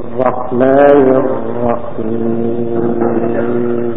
الرحمن الرحيم.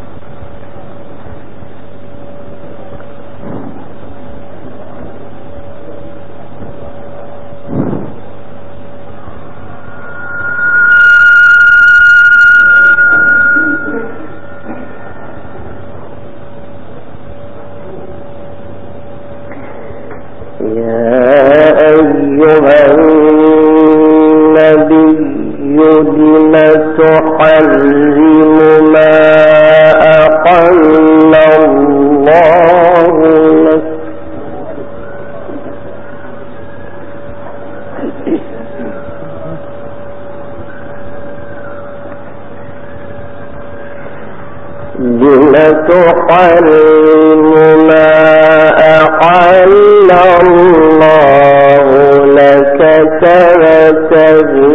تحرم ما أحل الله لك تبتغي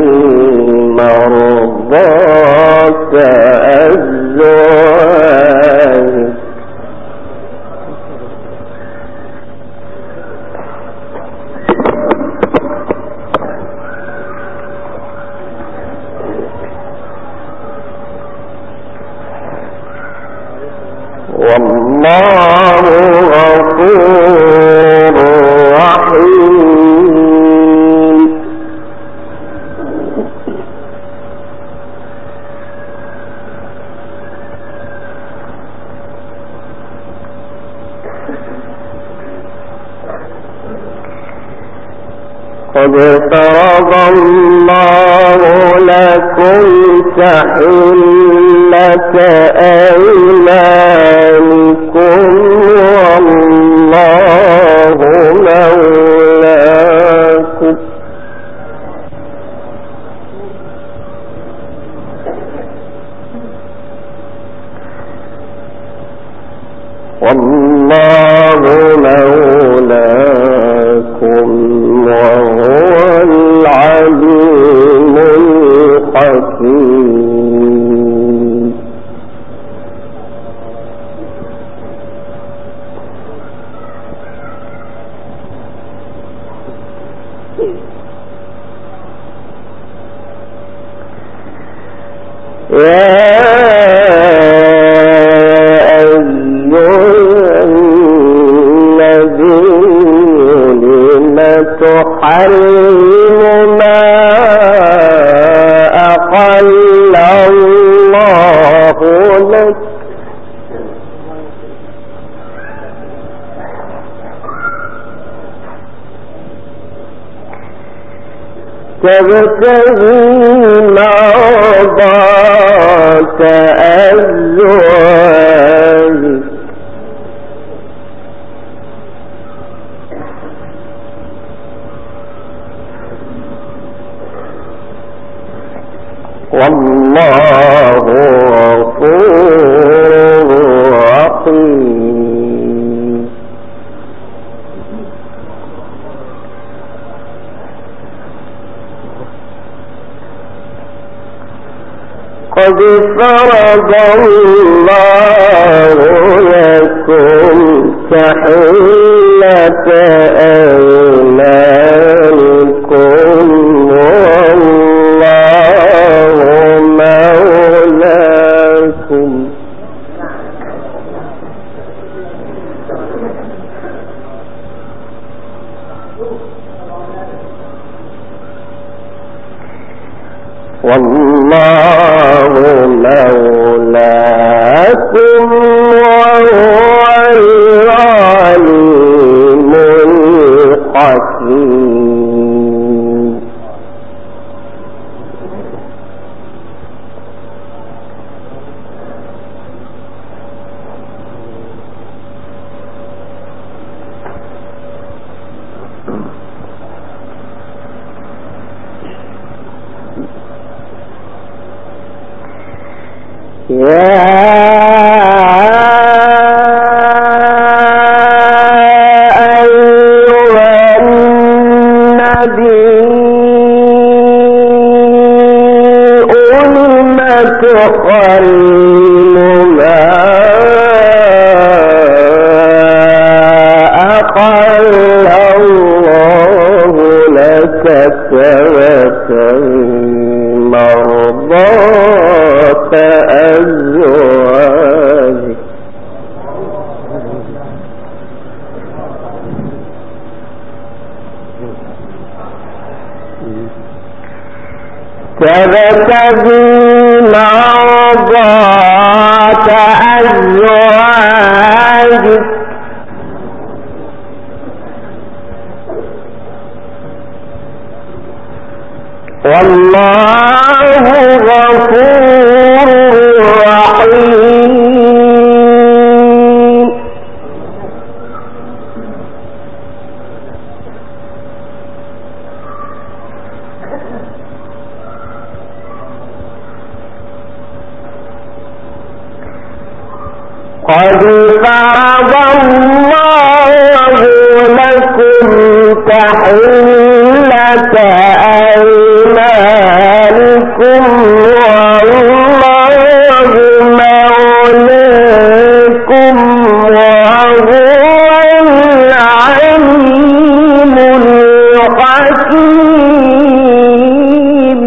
مرضات أزواجك والله غفور رحيم. قد فرض الله لكم تحلة أيمانكم والله مولاكم وهو العليم الحكيم. تحرم ما أحل الله لك تبتغي مرضات أزواجك والله غفور رحيم. قد فرض الله لكم تحلة أيمانكم والله مولاكم وهو العليم الحكيم. تبتغي مرضات أزواجه تبتغي مرضات أزواجك والله غفور رحيم. قد فرض الله لكم تحلة أيمانكم والله مولاكم وهو العليم الحكيم.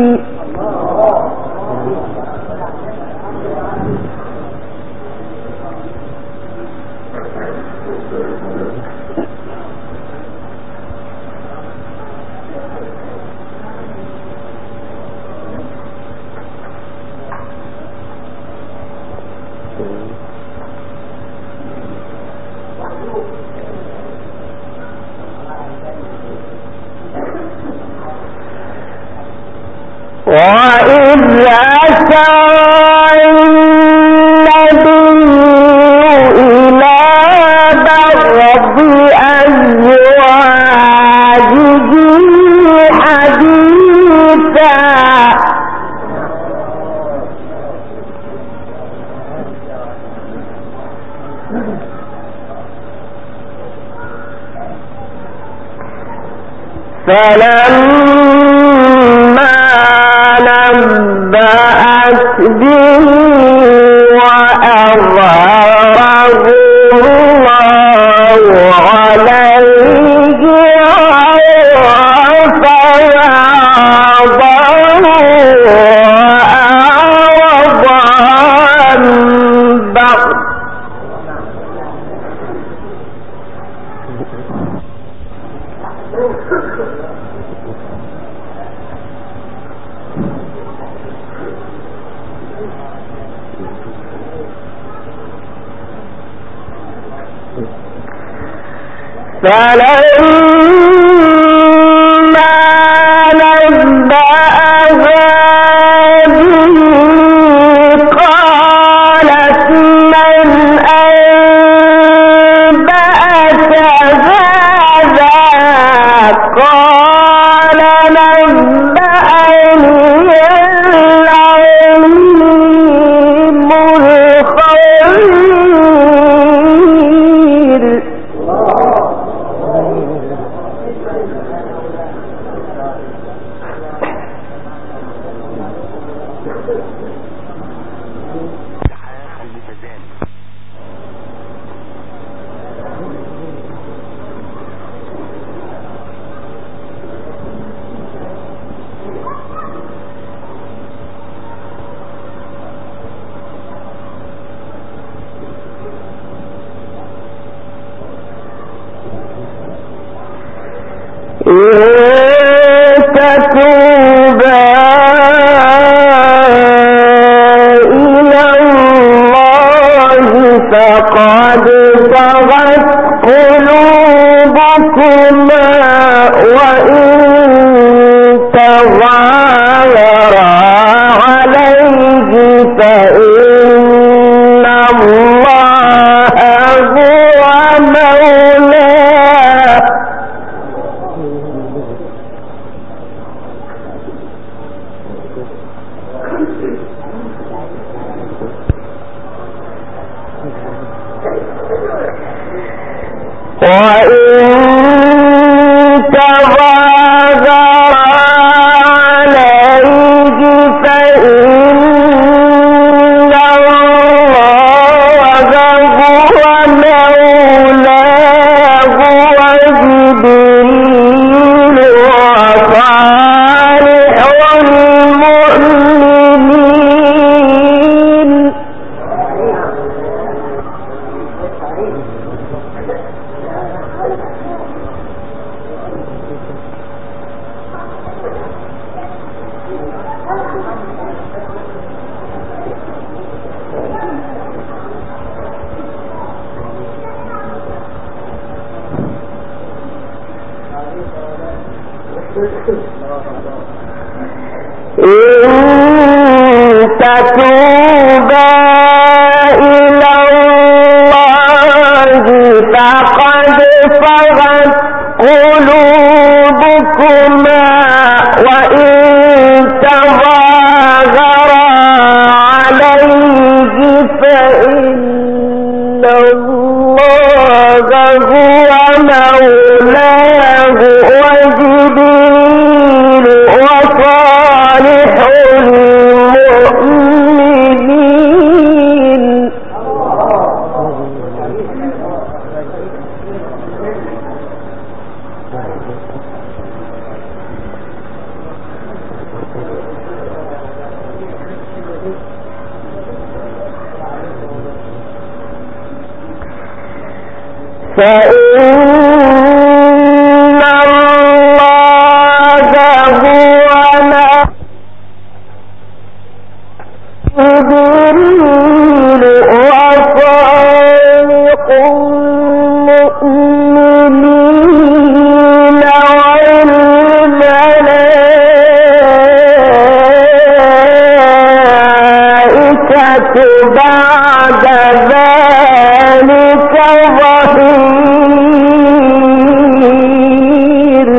وإذ أسرى النبي إلى بعض أزواجه حديثا فلما نبأت به وأظهره الله عليه عرف بعضه وأعرض عن بعض فلما نبأها به قالت من أنبأك هذا قال نبأني العليم الخبير. تتوبا إلى الله فقد صغت قلوبكما وإن تظاهرا عليه فإن الله هو مولاه وجبريل وصالح المؤمنين. فإن الله هو جبريل وصالح المؤمنين والملائكة بعد ذلك ظهير.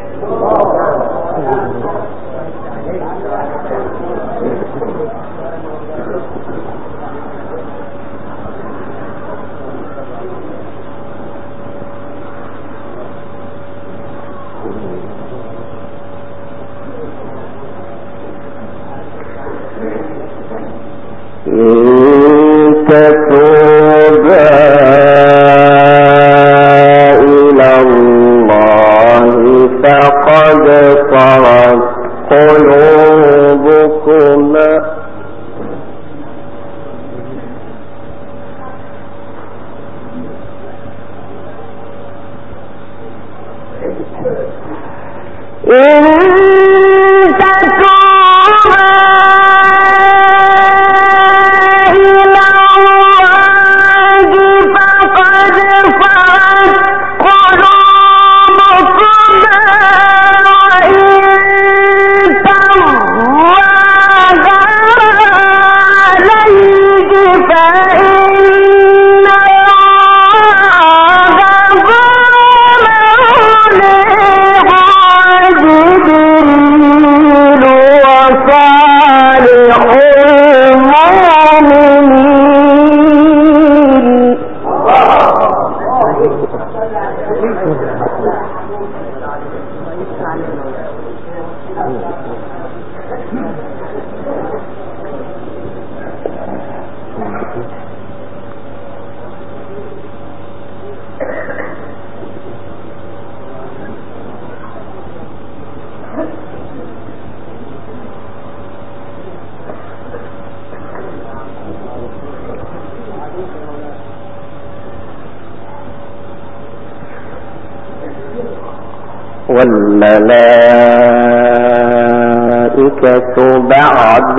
والملائكة بعد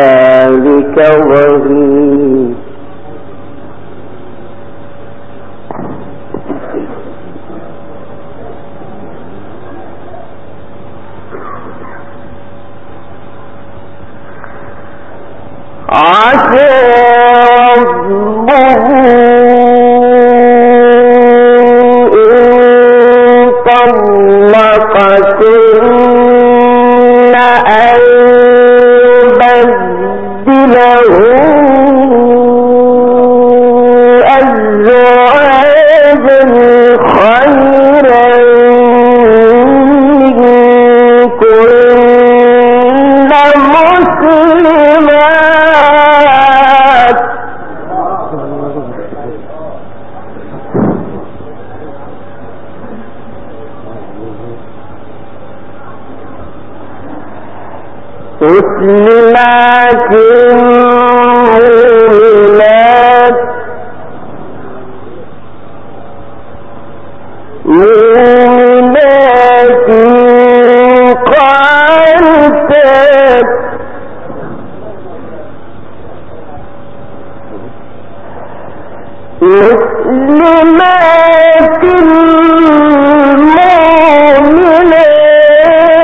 ذلك ظهير. عسى ربه طلقتن أن يبدله أزواجا خيرا منكن مسلمات مسلمات مؤمنات قانتات مسلمات مؤمنات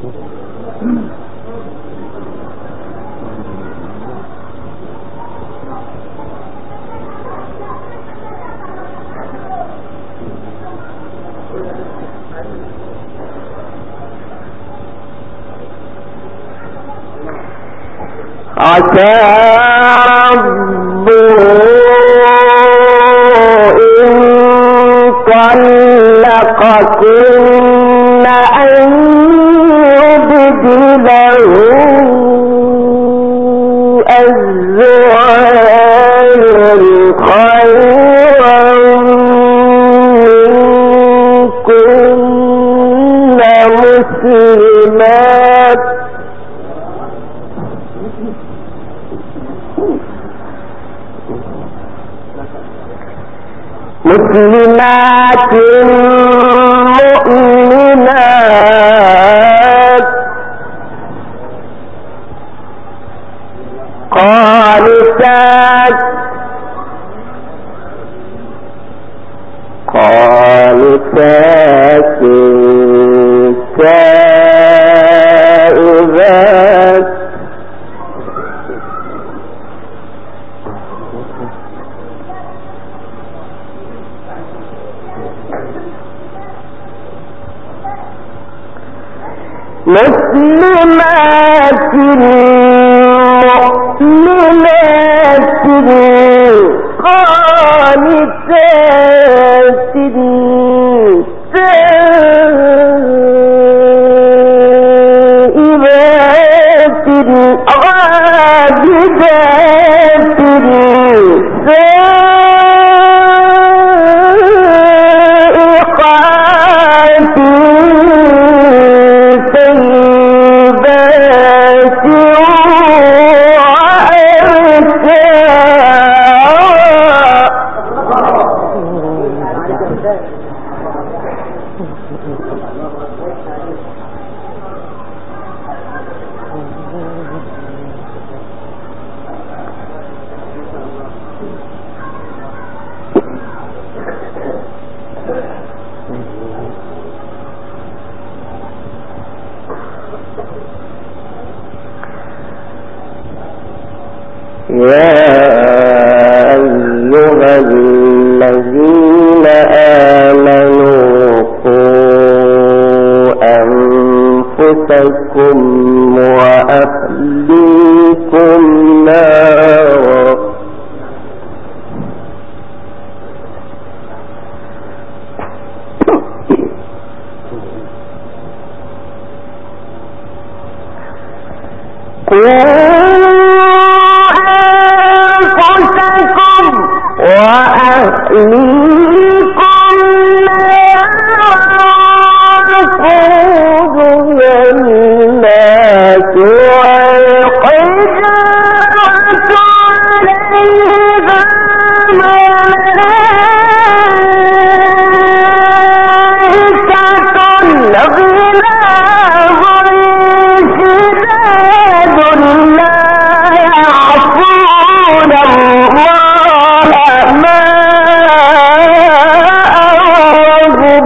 عسى ربه إن طلقكن أن يبدله أزواجا خيرا منكن مسلمات مؤمنات قانتات تائبات مسلمات مؤمنات قانتات تائبات عابدات سائقات يا أيها الذين آمنوا قوا أنفسكم وأهليكم نارا وأهليكم وقودها الناس والحجارة عليها ملائكة غلاظ شداد لا يعصون الله ما أمرهم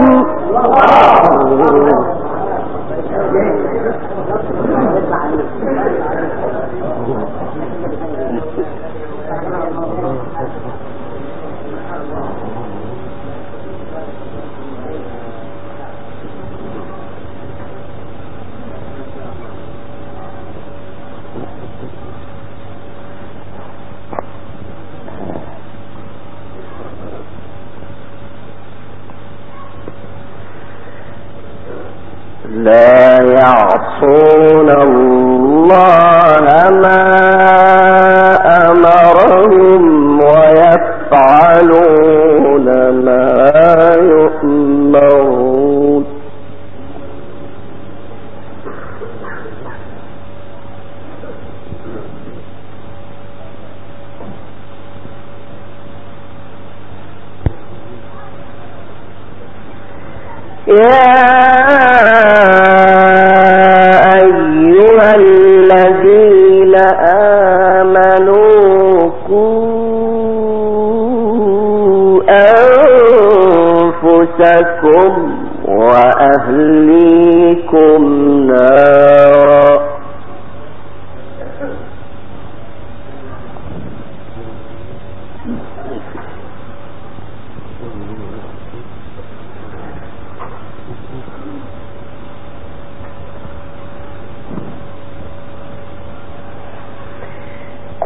لا يعصون الله ما أمرهم ويفعلون ما يؤمرون يا أيها الذين آمنوا قوا أنفسكم وأهليكم نارا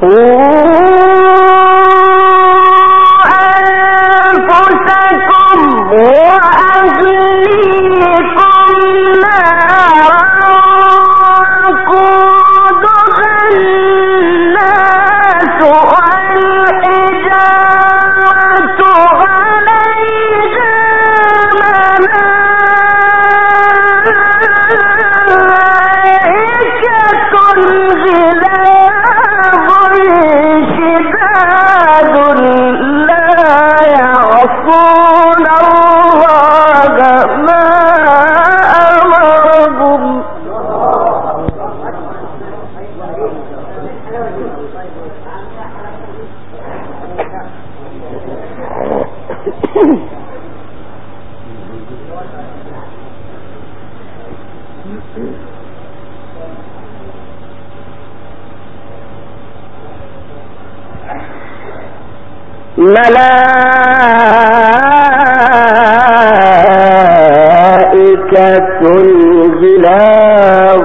ملائكة غلاظ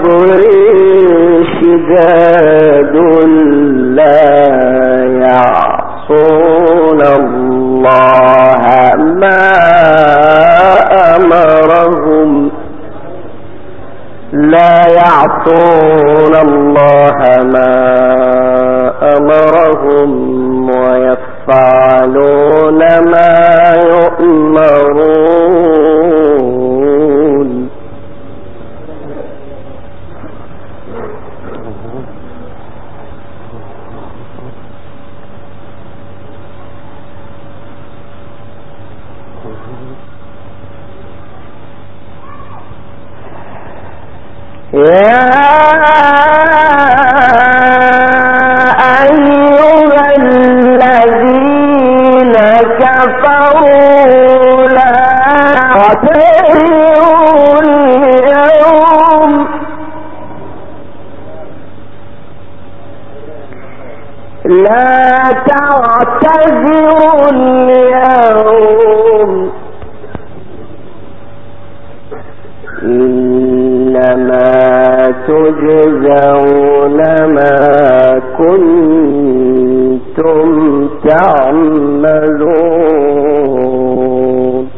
شداد لا يعصون الله ما أمرهم ويفعلون ما يؤمرون. يا أيها الذين كفروا لا تعتذروا اليوم إنما تجزون ما كنتم تعملون.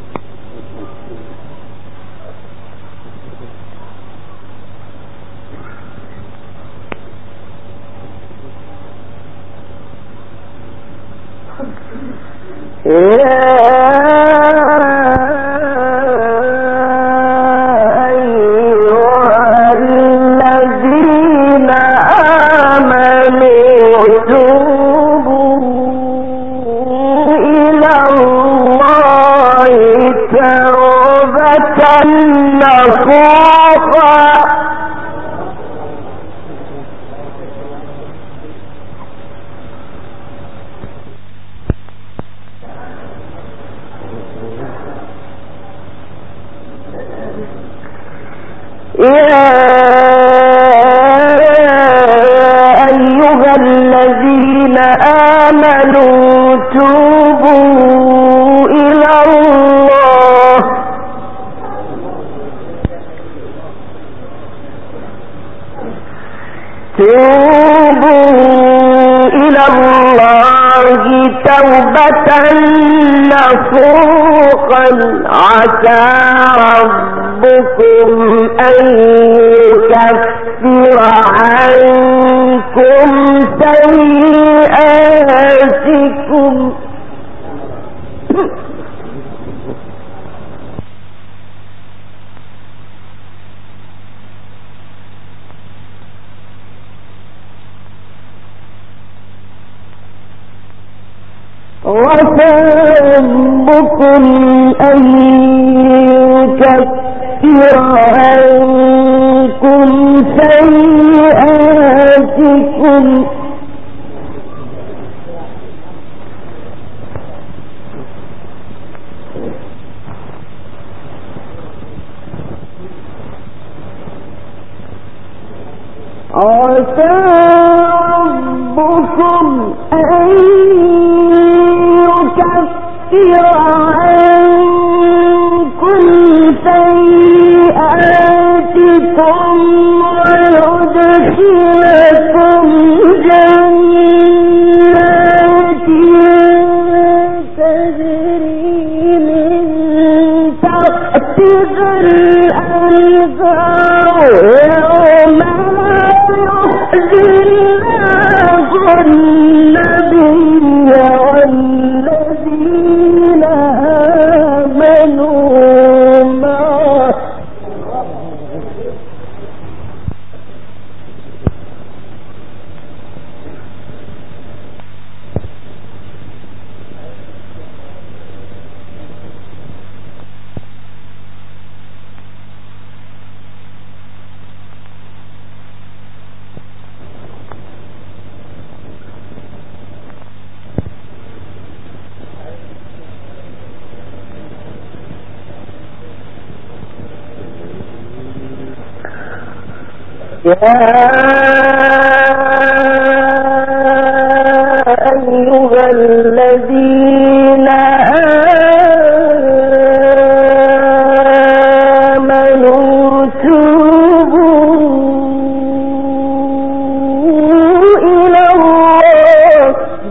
توبة نصوحا عسى ربكم أن يكفر عنكم سيئاتكم ربكم أن يكفر عنكم سيئاتكم عسى ربكم أن يكفر عنكم سيئاتكم ويدخلكم جنات يا أيها الذين آمنوا توبوا إلى الله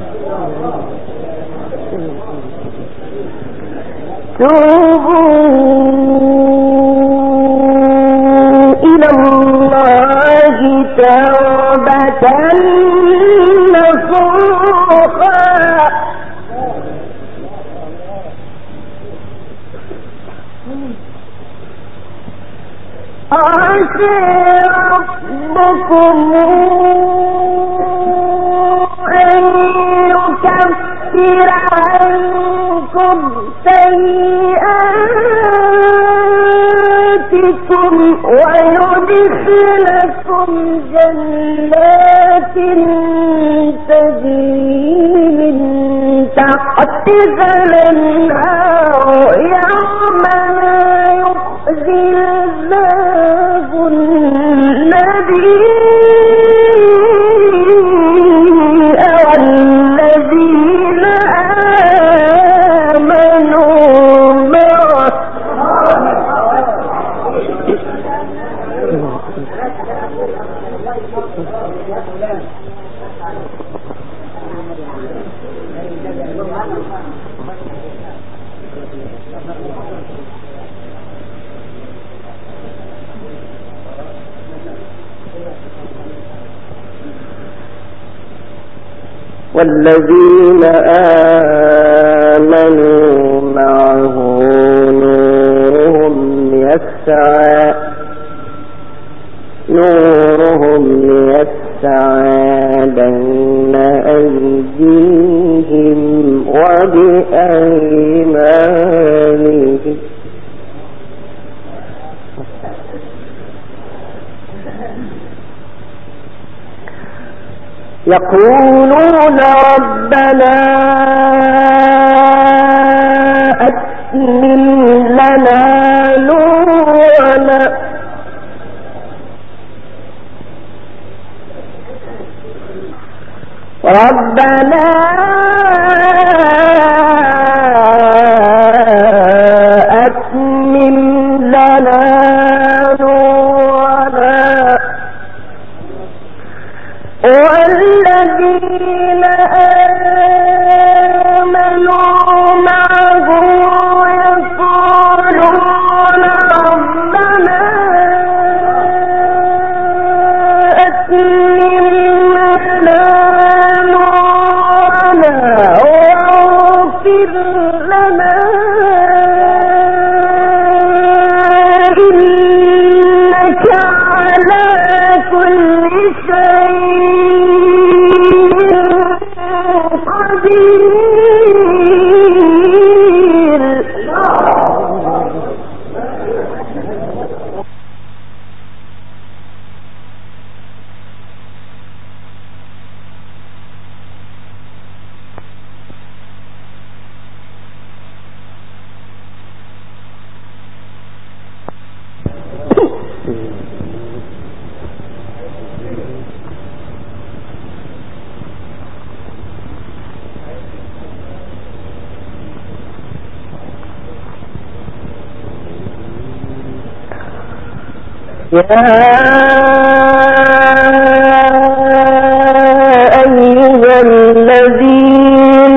توبة نصوحا عسى ربكم أن يكفر عنكم سيئاتكم ويدخلكم جنات تجري من تحتها الأنهار يوم لا يخزي الله النبي والذين آمنوا معه والذين آمنوا معه نورهم يسعى بين أيديهم وبأيمانهم يقولون ربنا أتمم لنا نورنا ربنا أتمم لنا نورنا والذين آمنوا معه يقولون ربنا أتمم لنا نورنا واغفر لنا إنك على كل شيء قدير يا أيها الذين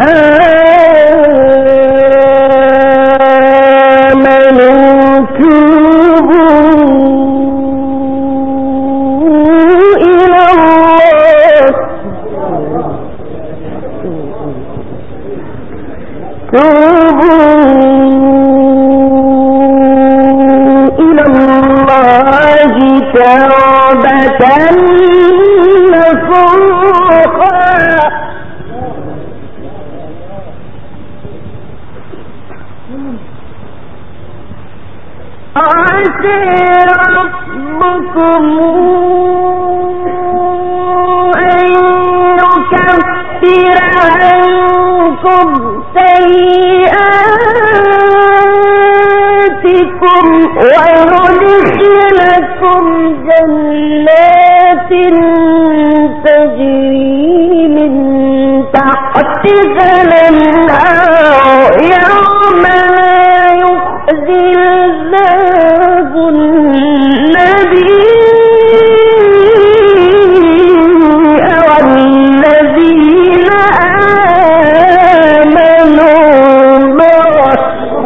آمنوا توبوا إلى الله توبة نصوحا عسى ربكم أن يكفر عنكم سيئاتكم ويدخلكم جنات جنات تجري من تحتها الأنهار يوم لا يخزي الله النبي والذين آمنوا معه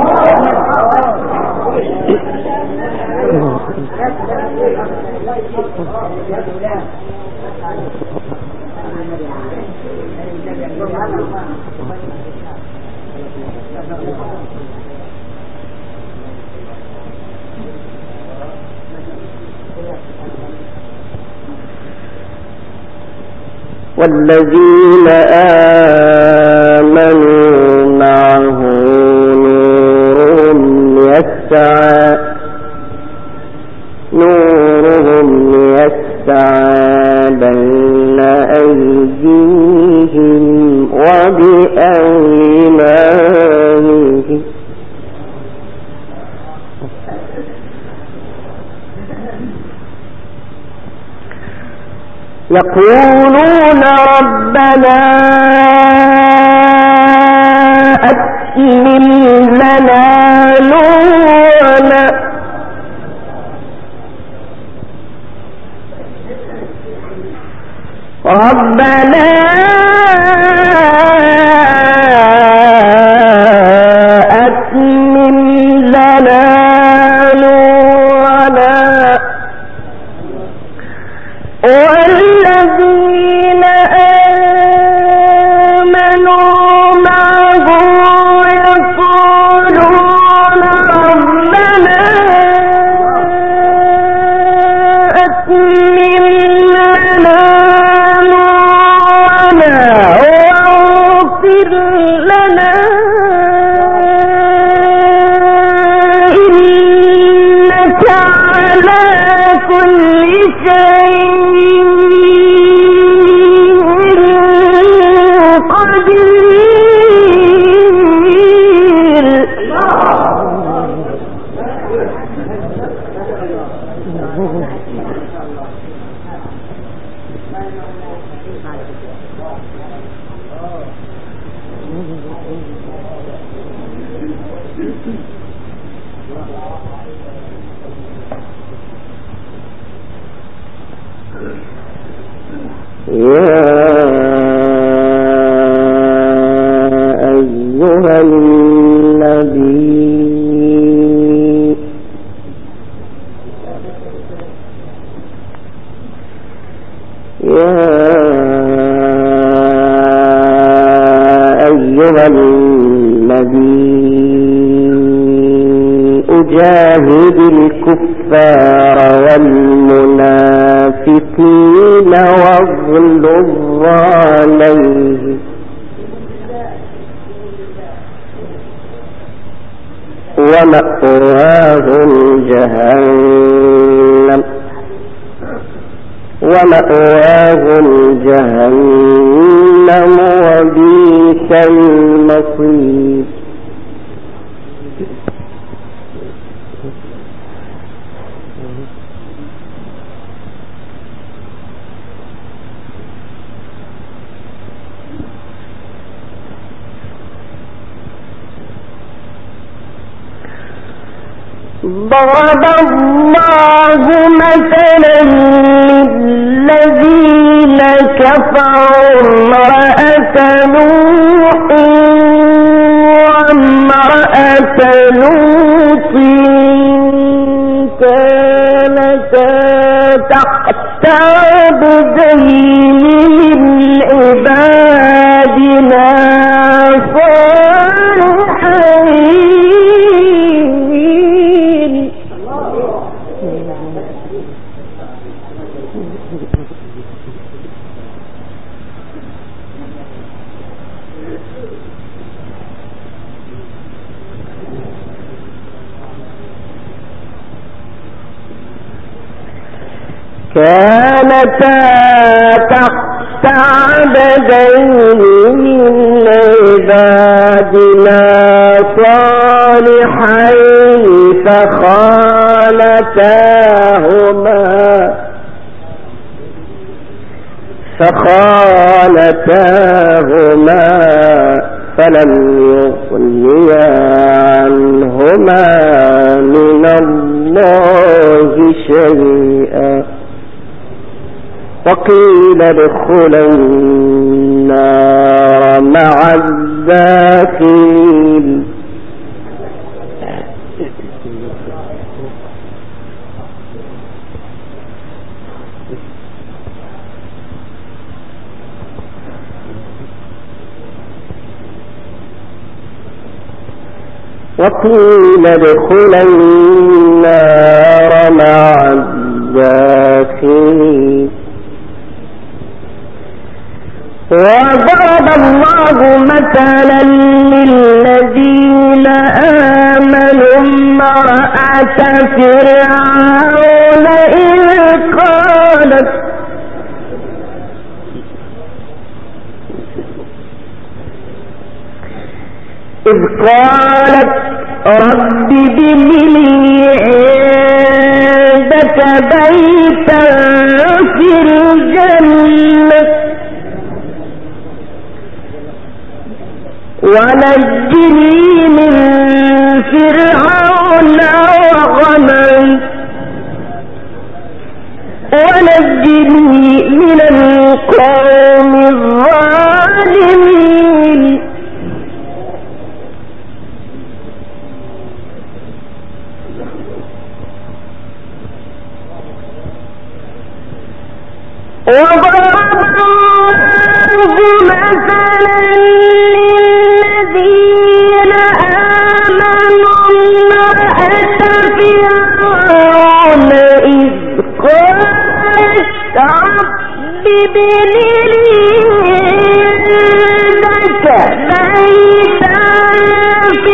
والذين آمنوا معه نورهم يسعى بين أيديهم وبأيمانهم يقولون ربنا أتمم لنا نورنا ربنا أتمم لنا نورنا والذين آمنوا معه يقولون ربنا أتمم لنا نورنا واغفر لنا إنك على كل شيء أجاهد الكفار والمنافقين واغلظ عليهم ومأواهم جهنم وبئس المصير ضرب الله مثلا للذين كفروا امرأة نوح وامرأة لوط كانتا تحت عبدين من عبادنا كانتا تحت عبدين من عبادنا صالحين فخانتاهما فخانتاهما فلم يغنيا عنهما من الله شيئا وقيل ادخلا النار مع الداخلين. وقيل ادخلا النار مع الداخلين. وضرب الله مثلا للذين آمنوا امرأة فرعون إذ قالت رب ابن لي عندك بيتا في الجنة ونجني من فرعون وعمله ونجني من القوم الظالمين. وضرب الله مثلا للذين آمنوا امرأة فرعون إذ قالت رب ابن لي عندك بيتا في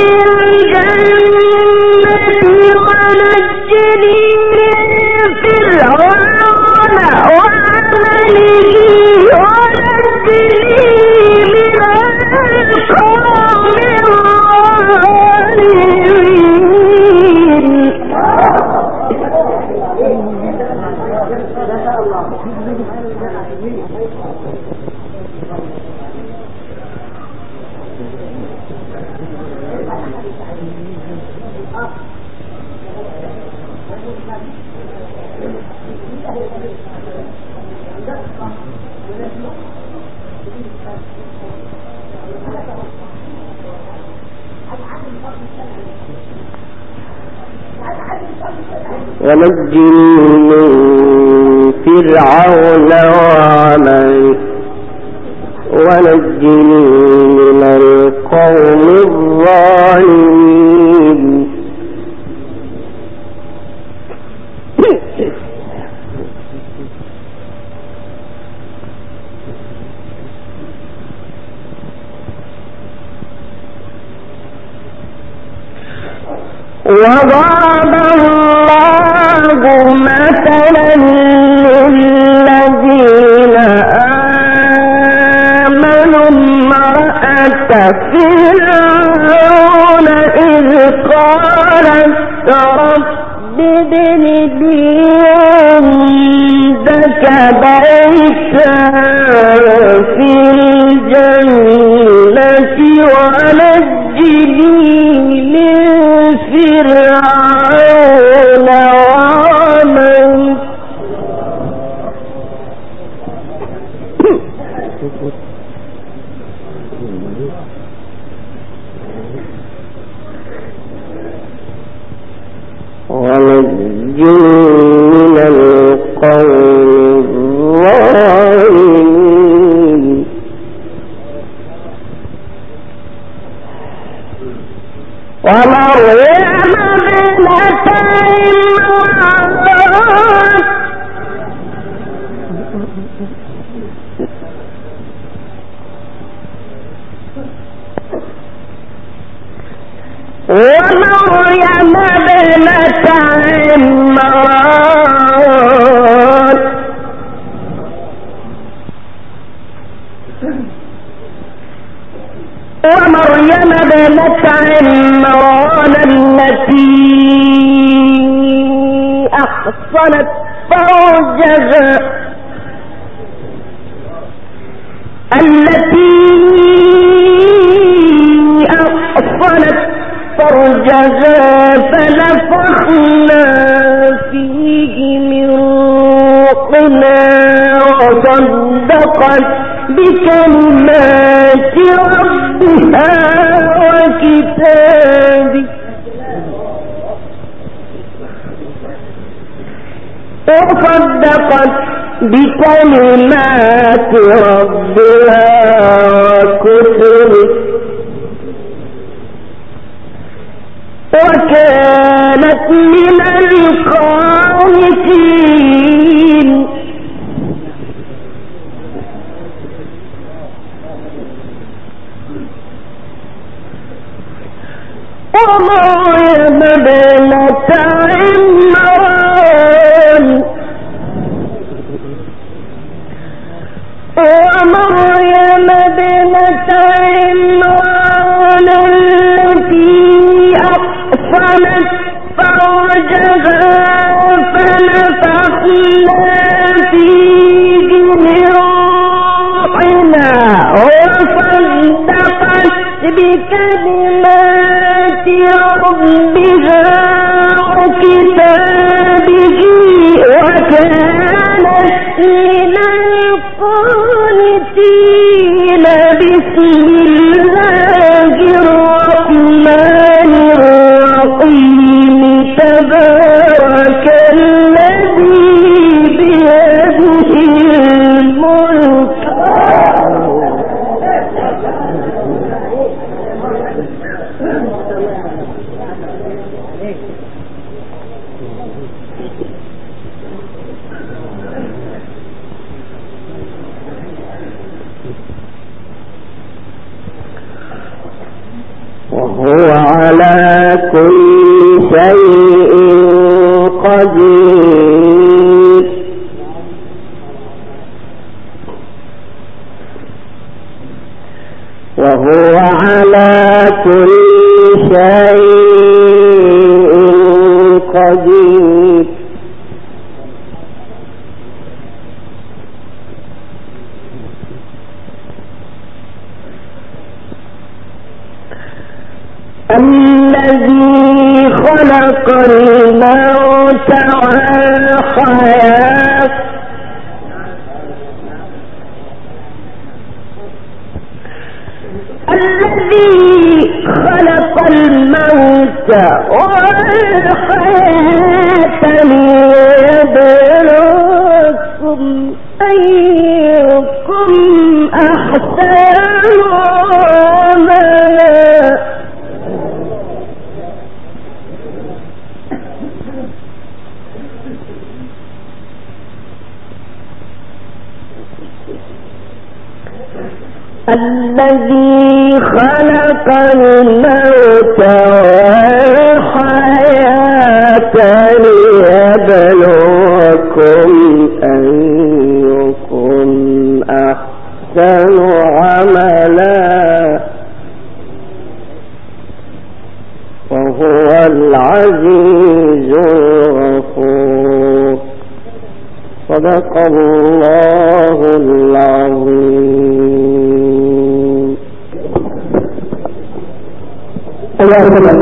الجنة ونجني من فرعون ونجني من فرعون وعمله ونجني من القوم الظالمين. وضرب الله مثلا للذين آمنوا امرأة فرعون إذ قالت رب ابن لي عندك بيتا في الجنة ونجني من فرعون وعمله ونجني من القوم الظالمين. ومريم ابنة ومريم ابنة عمران التي أحصنت فرجها زوجها فنفخنا فيه من روحنا وصدقت بكلمات ربها وكتابه وكتبه وكانت من القانتين. ومريم ابنة عمران التي أحصنت فرجها فنفخنا فيه من روحنا وصدقت بكلمات ربها وكتابه وكانت من القانتين. بسم الله الرحمن الرحيم. تبارك الذي بيده الملك وهو على كل شيء قدير. وهو على كل شيء قدير. الذي خلق الموت والحياة ليبلوكم أيكم أحسن عملا. الذي خلق الموت والحياة ليبلوكم أيكم أحسن عملا وهو العزيز الغفور. صدق الله العظيم. أيها الأخوة،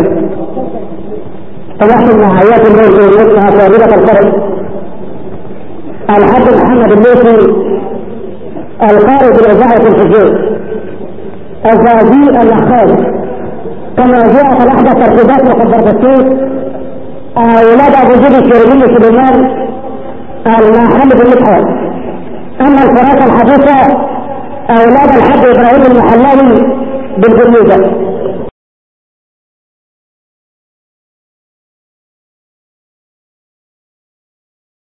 تضحي مع آيات الموت مثلها ثابتة القرن الحاج محمد الليثي القارئ بالإذاعة الحجاز الزازي الأحفاد كما جاءت الأحدث ترتيبات مخبرة السيف أولاد أبو جدي الشريمي سليمان المحمد المدحر. أما الفراسة الحديثة أولاد الحاج إبراهيم المحلاني بالجنوبة.